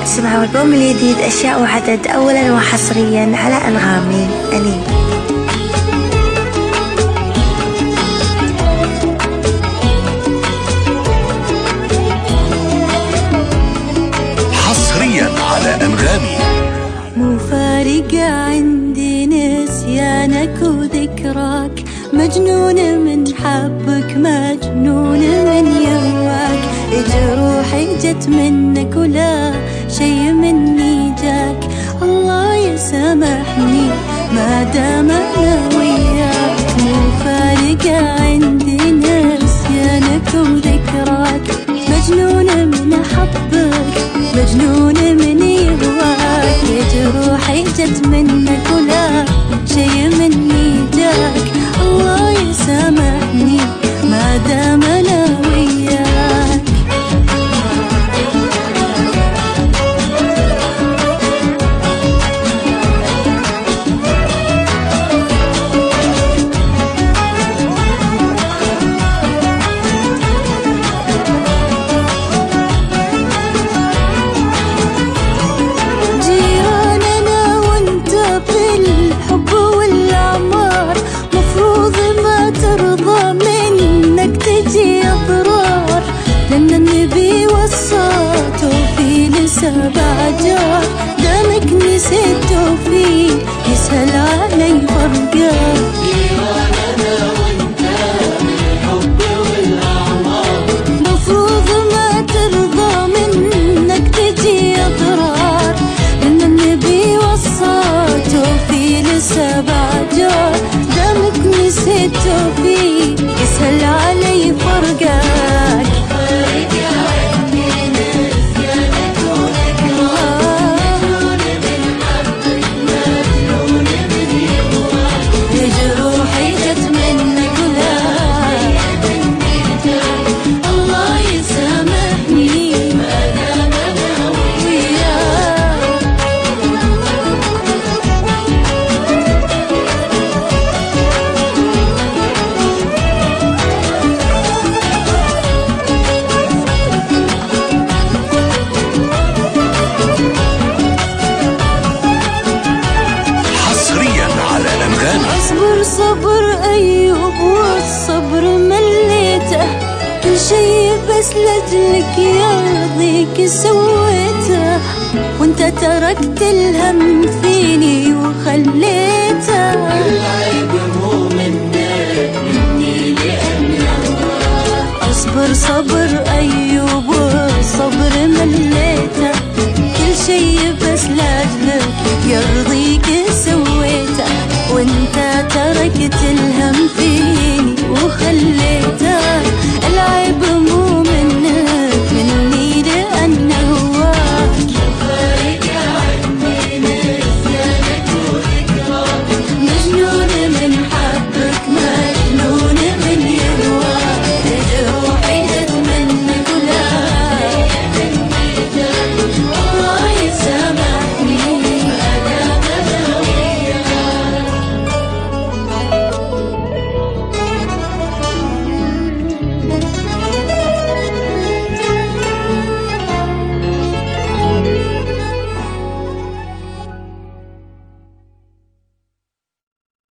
اسمعوا البوم الجديد أشياء وعدد أولا وحصريا على أنغامي أنين. حصريا على أنغامي. مو فارقة عندي نسيانك وذكراك، مجنونة من حبك مجنونة من يواك، جروحي جت منك ولا شي مني جاك، الله يسامحني ما دام أنا وياك. مو فارقة عندي نسيانك وذكراك، مجنونة من حبك مجنونة من يهواك، جروحي جت منك ولا شي مني جاك، الله يسامحني ما دام أنا وياك. لأن النبي وصاته في لسبع جار، دامك نسيته فيه يسهل علي فرقه. جيراننا وانت بالحب والأعمار، مفروض ما ترضى منك تجي أضرار، لأن النبي وصاته في لسبع جار، دامك نسيته فيه يسهل علي فرقك. اصبر صبر أيوب والصبر مليته، كل شي بس لجلك يرضيك سويته، وانت تركت الهم فيني وخليته. العيب مو منك مني لأني الله. اصبر صبر أيوب